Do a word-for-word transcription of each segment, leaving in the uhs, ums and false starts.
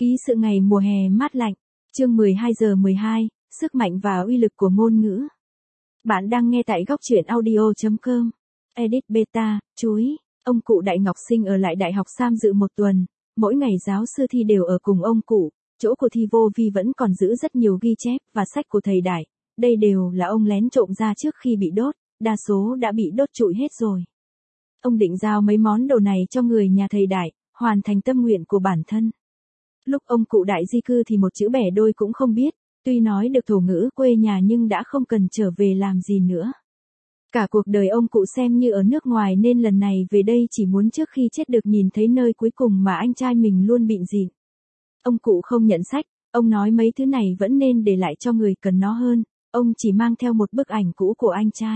Ký sự ngày mùa hè mát lạnh, chương mười hai giờ mười hai, sức mạnh và uy lực của ngôn ngữ. Bạn đang nghe tại góc truyện audio chấm com. Edit beta, chuối, ông cụ Đại Ngọc Sinh ở lại Đại học Sam dự một tuần, mỗi ngày giáo sư Thi đều ở cùng ông cụ, chỗ của Thi vô vi vẫn còn giữ rất nhiều ghi chép và sách của thầy Đại, đây đều là ông lén trộm ra trước khi bị đốt, đa số đã bị đốt trụi hết rồi. Ông định giao mấy món đồ này cho người nhà thầy Đại, hoàn thành tâm nguyện của bản thân. Lúc ông cụ Đại di cư thì một chữ bẻ đôi cũng không biết, tuy nói được thổ ngữ quê nhà nhưng đã không cần trở về làm gì nữa. Cả cuộc đời ông cụ xem như ở nước ngoài nên lần này về đây chỉ muốn trước khi chết được nhìn thấy nơi cuối cùng mà anh trai mình luôn bịn dịn. Ông cụ không nhận sách, ông nói mấy thứ này vẫn nên để lại cho người cần nó hơn, ông chỉ mang theo một bức ảnh cũ của anh trai.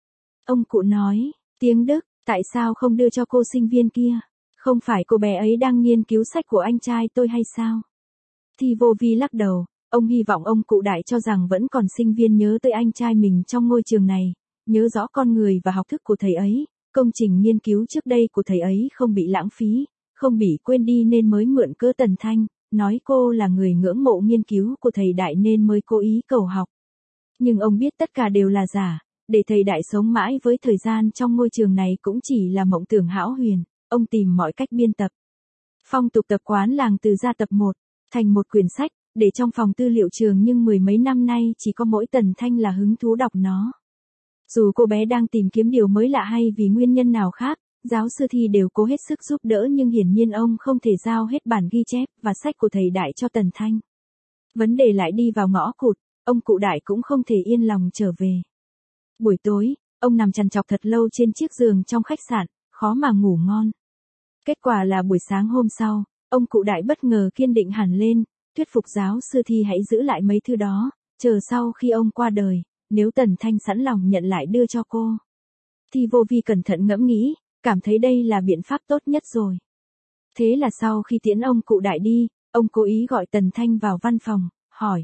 Ông cụ nói, tiếng Đức, tại sao không đưa cho cô sinh viên kia? Không phải cô bé ấy đang nghiên cứu sách của anh trai tôi hay sao? Thi vô vi lắc đầu, ông hy vọng ông cụ Đại cho rằng vẫn còn sinh viên nhớ tới anh trai mình trong ngôi trường này, nhớ rõ con người và học thức của thầy ấy, công trình nghiên cứu trước đây của thầy ấy không bị lãng phí, không bị quên đi nên mới mượn cớ Tần Thanh, nói cô là người ngưỡng mộ nghiên cứu của thầy Đại nên mới cố ý cầu học. Nhưng ông biết tất cả đều là giả, để thầy Đại sống mãi với thời gian trong ngôi trường này cũng chỉ là mộng tưởng hão huyền. Ông tìm mọi cách biên tập phong tục tập quán làng Từ gia tập một, thành một quyển sách, để trong phòng tư liệu trường nhưng mười mấy năm nay chỉ có mỗi Tần Thanh là hứng thú đọc nó. Dù cô bé đang tìm kiếm điều mới lạ hay vì nguyên nhân nào khác, giáo sư Thi đều cố hết sức giúp đỡ nhưng hiển nhiên ông không thể giao hết bản ghi chép và sách của thầy Đại cho Tần Thanh. Vấn đề lại đi vào ngõ cụt, ông cụ Đại cũng không thể yên lòng trở về. Buổi tối, ông nằm trằn trọc thật lâu trên chiếc giường trong khách sạn, khó mà ngủ ngon. Kết quả là buổi sáng hôm sau, ông cụ Đại bất ngờ kiên định hẳn lên, thuyết phục giáo sư Thi hãy giữ lại mấy thứ đó, chờ sau khi ông qua đời, nếu Tần Thanh sẵn lòng nhận lại đưa cho cô. Thi vô vi cẩn thận ngẫm nghĩ, cảm thấy đây là biện pháp tốt nhất rồi. Thế là sau khi tiễn ông cụ Đại đi, ông cố ý gọi Tần Thanh vào văn phòng, hỏi.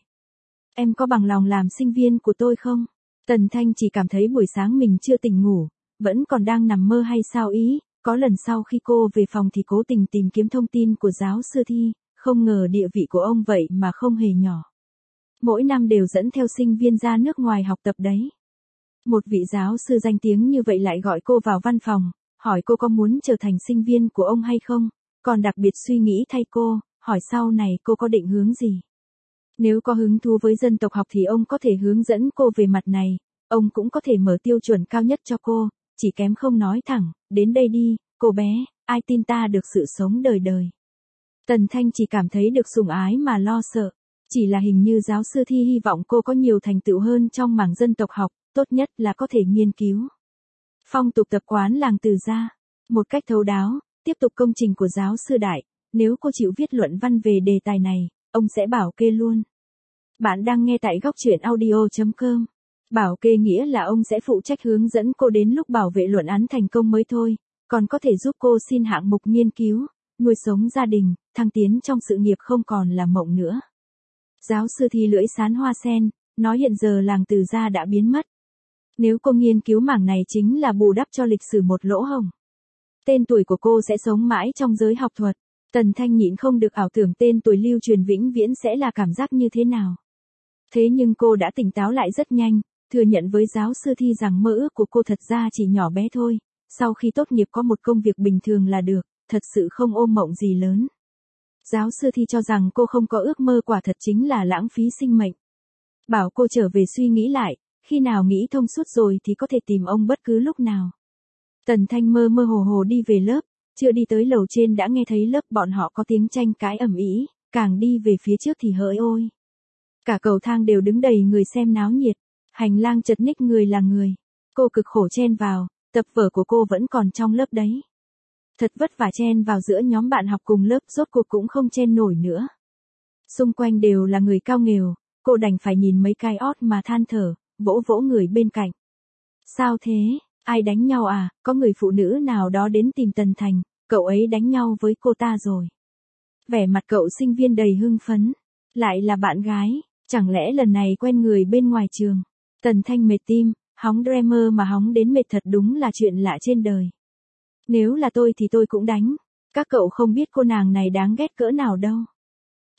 Em có bằng lòng làm sinh viên của tôi không? Tần Thanh chỉ cảm thấy buổi sáng mình chưa tỉnh ngủ, vẫn còn đang nằm mơ hay sao ý. Có lần sau khi cô về phòng thì cố tình tìm kiếm thông tin của giáo sư Thi, không ngờ địa vị của ông vậy mà không hề nhỏ. Mỗi năm đều dẫn theo sinh viên ra nước ngoài học tập đấy. Một vị giáo sư danh tiếng như vậy lại gọi cô vào văn phòng, hỏi cô có muốn trở thành sinh viên của ông hay không, còn đặc biệt suy nghĩ thay cô, hỏi sau này cô có định hướng gì. Nếu có hứng thú với dân tộc học thì ông có thể hướng dẫn cô về mặt này, ông cũng có thể mở tiêu chuẩn cao nhất cho cô. Chỉ kém không nói thẳng, đến đây đi, cô bé, ai tin ta được sự sống đời đời. Tần Thanh chỉ cảm thấy được sủng ái mà lo sợ, chỉ là hình như giáo sư Thi hy vọng cô có nhiều thành tựu hơn trong mảng dân tộc học, tốt nhất là có thể nghiên cứu phong tục tập quán làng Từ gia, một cách thấu đáo, tiếp tục công trình của giáo sư Đại, nếu cô chịu viết luận văn về đề tài này, ông sẽ bảo kê luôn. Bạn đang nghe tại góc truyện audio chấm com. Bảo kê nghĩa là ông sẽ phụ trách hướng dẫn cô đến lúc bảo vệ luận án thành công mới thôi, còn có thể giúp cô xin hạng mục nghiên cứu, nuôi sống gia đình, thăng tiến trong sự nghiệp không còn là mộng nữa. Giáo sư Thi lưỡi sán hoa sen, nói hiện giờ làng Từ gia đã biến mất. Nếu cô nghiên cứu mảng này chính là bù đắp cho lịch sử một lỗ hổng. Tên tuổi của cô sẽ sống mãi trong giới học thuật. Tần Thanh nhịn không được ảo tưởng tên tuổi lưu truyền vĩnh viễn sẽ là cảm giác như thế nào. Thế nhưng cô đã tỉnh táo lại rất nhanh. Thừa nhận với giáo sư Thi rằng mơ ước của cô thật ra chỉ nhỏ bé thôi, sau khi tốt nghiệp có một công việc bình thường là được, thật sự không ôm mộng gì lớn. Giáo sư Thi cho rằng cô không có ước mơ quả thật chính là lãng phí sinh mệnh. Bảo cô trở về suy nghĩ lại, khi nào nghĩ thông suốt rồi thì có thể tìm ông bất cứ lúc nào. Tần Thanh mơ mơ hồ hồ đi về lớp, chưa đi tới lầu trên đã nghe thấy lớp bọn họ có tiếng tranh cãi ầm ĩ, càng đi về phía trước thì hỡi ôi. Cả cầu thang đều đứng đầy người xem náo nhiệt. Hành lang chật ních người là người. Cô cực khổ chen vào, tập vở của cô vẫn còn trong lớp đấy. Thật vất vả chen vào giữa nhóm bạn học cùng lớp rốt cuộc cũng không chen nổi nữa. Xung quanh đều là người cao nghèo, cô đành phải nhìn mấy cái ót mà than thở, vỗ vỗ người bên cạnh. Sao thế, ai đánh nhau à, có người phụ nữ nào đó đến tìm Tần Thành, cậu ấy đánh nhau với cô ta rồi. Vẻ mặt cậu sinh viên đầy hưng phấn, lại là bạn gái, chẳng lẽ lần này quen người bên ngoài trường. Tần Thanh mệt tim, hóng dreamer mà hóng đến mệt thật đúng là chuyện lạ trên đời. Nếu là tôi thì tôi cũng đánh, các cậu không biết cô nàng này đáng ghét cỡ nào đâu.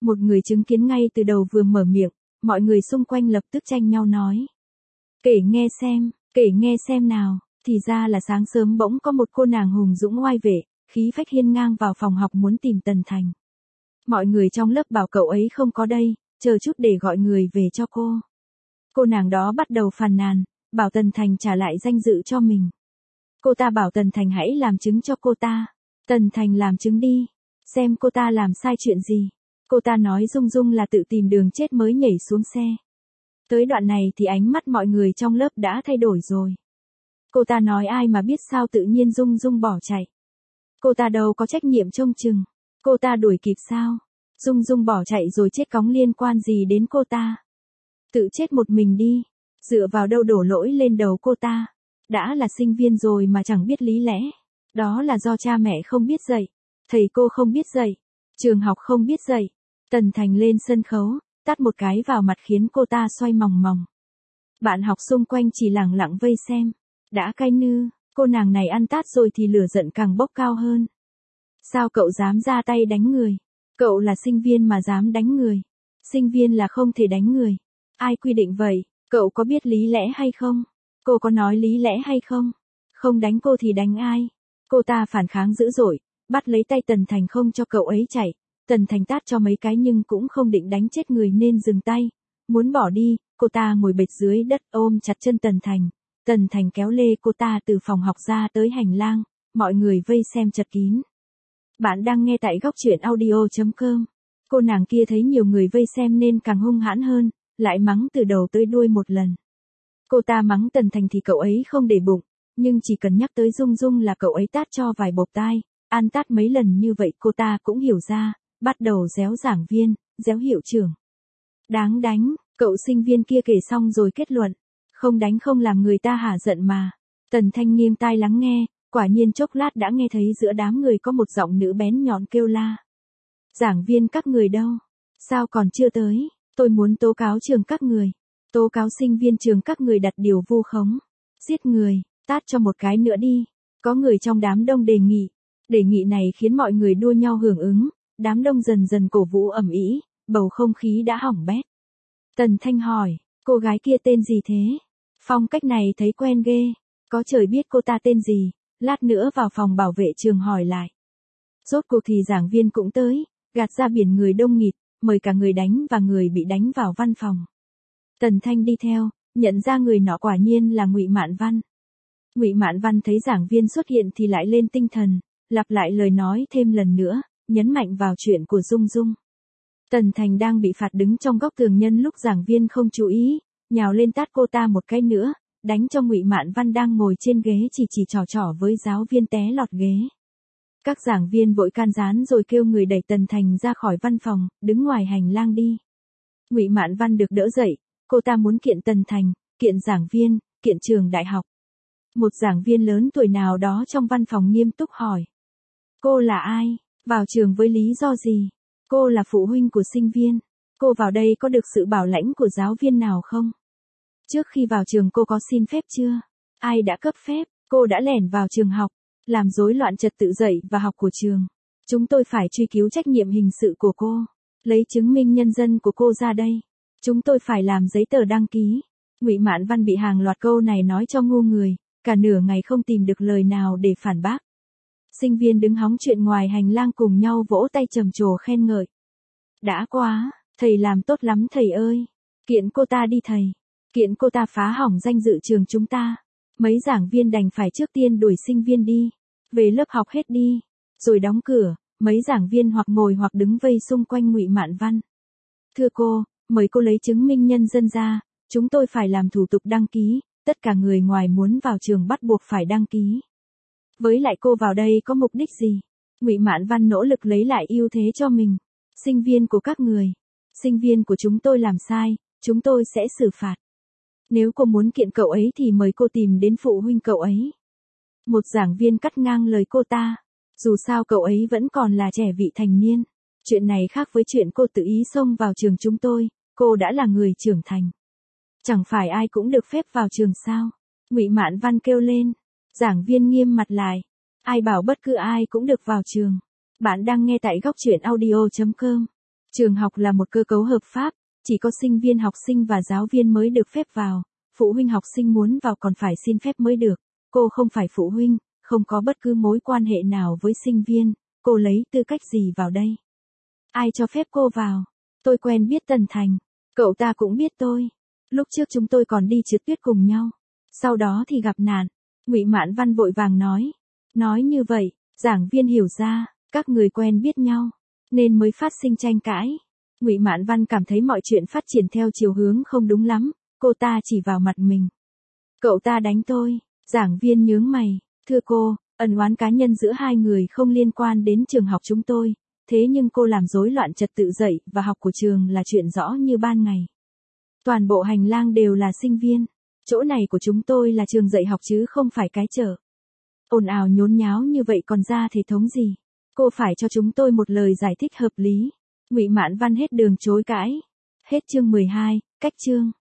Một người chứng kiến ngay từ đầu vừa mở miệng, mọi người xung quanh lập tức tranh nhau nói. Kể nghe xem, kể nghe xem nào, thì ra là sáng sớm bỗng có một cô nàng hùng dũng oai vệ, khí phách hiên ngang vào phòng học muốn tìm Tần Thành. Mọi người trong lớp bảo cậu ấy không có đây, chờ chút để gọi người về cho cô. Cô nàng đó bắt đầu phàn nàn, bảo Tần Thành trả lại danh dự cho mình. Cô ta bảo Tần Thành hãy làm chứng cho cô ta. Tần Thành làm chứng đi, xem cô ta làm sai chuyện gì. Cô ta nói Dung Dung là tự tìm đường chết mới nhảy xuống xe. Tới đoạn này thì ánh mắt mọi người trong lớp đã thay đổi rồi. Cô ta nói ai mà biết sao tự nhiên Dung Dung bỏ chạy. Cô ta đâu có trách nhiệm trông chừng. Cô ta đuổi kịp sao? Dung Dung bỏ chạy rồi chết cóng liên quan gì đến cô ta? Tự chết một mình đi. Dựa vào đâu đổ lỗi lên đầu cô ta? Đã là sinh viên rồi mà chẳng biết lý lẽ. Đó là do cha mẹ không biết dạy. Thầy cô không biết dạy. Trường học không biết dạy. Tần Thành lên sân khấu, tát một cái vào mặt khiến cô ta xoay mòng mòng. Bạn học xung quanh chỉ lẳng lặng vây xem. Đã cay nư, cô nàng này ăn tát rồi thì lửa giận càng bốc cao hơn. Sao cậu dám ra tay đánh người? Cậu là sinh viên mà dám đánh người. Sinh viên là không thể đánh người. Ai quy định vậy? Cậu có biết lý lẽ hay không? Cô có nói lý lẽ hay không? Không đánh cô thì đánh ai? Cô ta phản kháng dữ dội, bắt lấy tay Tần Thành không cho cậu ấy chạy. Tần Thành tát cho mấy cái nhưng cũng không định đánh chết người nên dừng tay. Muốn bỏ đi, cô ta ngồi bệt dưới đất ôm chặt chân Tần Thành. Tần Thành kéo lê cô ta từ phòng học ra tới hành lang, mọi người vây xem chật kín. Bạn đang nghe tại góc truyện audio chấm com. Cô nàng kia thấy nhiều người vây xem nên càng hung hãn hơn, lại mắng từ đầu tới đuôi một lần. Cô ta mắng Tần Thành thì cậu ấy không để bụng, nhưng chỉ cần nhắc tới Dung Dung là cậu ấy tát cho vài bộp tai, ăn tát mấy lần như vậy cô ta cũng hiểu ra, bắt đầu réo giảng viên, réo hiệu trưởng. Đáng đánh, cậu sinh viên kia kể xong rồi kết luận, không đánh không làm người ta hả giận mà. Tần Thanh nghiêng tai lắng nghe, quả nhiên chốc lát đã nghe thấy giữa đám người có một giọng nữ bén nhọn kêu la. Giảng viên các người đâu? Sao còn chưa tới? Tôi muốn tố cáo trường các người. Tố cáo sinh viên trường các người đặt điều vu khống. Giết người, tát cho một cái nữa đi. Có người trong đám đông đề nghị. Đề nghị này khiến mọi người đua nhau hưởng ứng. Đám đông dần dần cổ vũ ầm ĩ, bầu không khí đã hỏng bét. Tần Thanh hỏi, cô gái kia tên gì thế? Phong cách này thấy quen ghê. Có trời biết cô ta tên gì. Lát nữa vào phòng bảo vệ trường hỏi lại. Rốt cuộc thì giảng viên cũng tới, gạt ra biển người đông nghịt, mời cả người đánh và người bị đánh vào văn phòng. Tần Thanh đi theo, nhận ra người nọ quả nhiên là Ngụy Mạn Văn. Ngụy Mạn Văn thấy giảng viên xuất hiện thì lại lên tinh thần, lặp lại lời nói thêm lần nữa, nhấn mạnh vào chuyện của Dung Dung. Tần Thành đang bị phạt đứng trong góc tường nhân lúc giảng viên không chú ý, nhào lên tát cô ta một cái nữa, đánh cho Ngụy Mạn Văn đang ngồi trên ghế chỉ chỉ trò trò với giáo viên té lọt ghế. Các giảng viên vội can gián rồi kêu người đẩy Tần Thành ra khỏi văn phòng, đứng ngoài hành lang đi. Ngụy Mạn Văn được đỡ dậy, cô ta muốn kiện Tần Thành, kiện giảng viên, kiện trường đại học. Một giảng viên lớn tuổi nào đó trong văn phòng nghiêm túc hỏi. Cô là ai? Vào trường với lý do gì? Cô là phụ huynh của sinh viên. Cô vào đây có được sự bảo lãnh của giáo viên nào không? Trước khi vào trường cô có xin phép chưa? Ai đã cấp phép? Cô đã lẻn vào trường học, làm rối loạn trật tự dạy và học của trường. Chúng tôi phải truy cứu trách nhiệm hình sự của cô. Lấy chứng minh nhân dân của cô ra đây. Chúng tôi phải làm giấy tờ đăng ký. Ngụy Mạn Văn bị hàng loạt câu này nói cho ngu người, cả nửa ngày không tìm được lời nào để phản bác. Sinh viên đứng hóng chuyện ngoài hành lang cùng nhau vỗ tay trầm trồ khen ngợi. Đã quá, thầy làm tốt lắm thầy ơi. Kiện cô ta đi thầy. Kiện cô ta phá hỏng danh dự trường chúng ta. Mấy giảng viên đành phải trước tiên đuổi sinh viên đi. Về lớp học hết đi. Rồi đóng cửa, mấy giảng viên hoặc ngồi hoặc đứng vây xung quanh Ngụy Mạn Văn. Thưa cô, mời cô lấy chứng minh nhân dân ra. Chúng tôi phải làm thủ tục đăng ký. Tất cả người ngoài muốn vào trường bắt buộc phải đăng ký. Với lại cô vào đây có mục đích gì? Ngụy Mạn Văn nỗ lực lấy lại ưu thế cho mình. Sinh viên của các người. Sinh viên của chúng tôi làm sai, chúng tôi sẽ xử phạt. Nếu cô muốn kiện cậu ấy thì mời cô tìm đến phụ huynh cậu ấy. Một giảng viên cắt ngang lời cô ta. Dù sao cậu ấy vẫn còn là trẻ vị thành niên. Chuyện này khác với chuyện cô tự ý xông vào trường chúng tôi, cô đã là người trưởng thành. Chẳng phải ai cũng được phép vào trường sao? Ngụy Mạn Văn kêu lên. Giảng viên nghiêm mặt lại. Ai bảo bất cứ ai cũng được vào trường. Bạn đang nghe tại góc truyện audio chấm com. Trường học là một cơ cấu hợp pháp, chỉ có sinh viên học sinh và giáo viên mới được phép vào, phụ huynh học sinh muốn vào còn phải xin phép mới được. Cô không phải phụ huynh, không có bất cứ mối quan hệ nào với sinh viên, cô lấy tư cách gì vào đây? Ai cho phép cô vào? Tôi quen biết Tần Thành, cậu ta cũng biết tôi. Lúc trước chúng tôi còn đi trượt tuyết cùng nhau. Sau đó thì gặp nạn. Ngụy Mạn Văn vội vàng nói. Nói như vậy, giảng viên hiểu ra, các người quen biết nhau, nên mới phát sinh tranh cãi. Ngụy Mạn Văn cảm thấy mọi chuyện phát triển theo chiều hướng không đúng lắm, cô ta chỉ vào mặt mình. Cậu ta đánh tôi, giảng viên nhướng mày, thưa cô, ân oán cá nhân giữa hai người không liên quan đến trường học chúng tôi, thế nhưng cô làm rối loạn trật tự dạy và học của trường là chuyện rõ như ban ngày. Toàn bộ hành lang đều là sinh viên, chỗ này của chúng tôi là trường dạy học chứ không phải cái chợ. Ồn ào nhốn nháo như vậy còn ra thể thống gì? Cô phải cho chúng tôi một lời giải thích hợp lý. Ngụy Mạn Văn hết đường chối cãi. Hết chương mười hai, cách chương.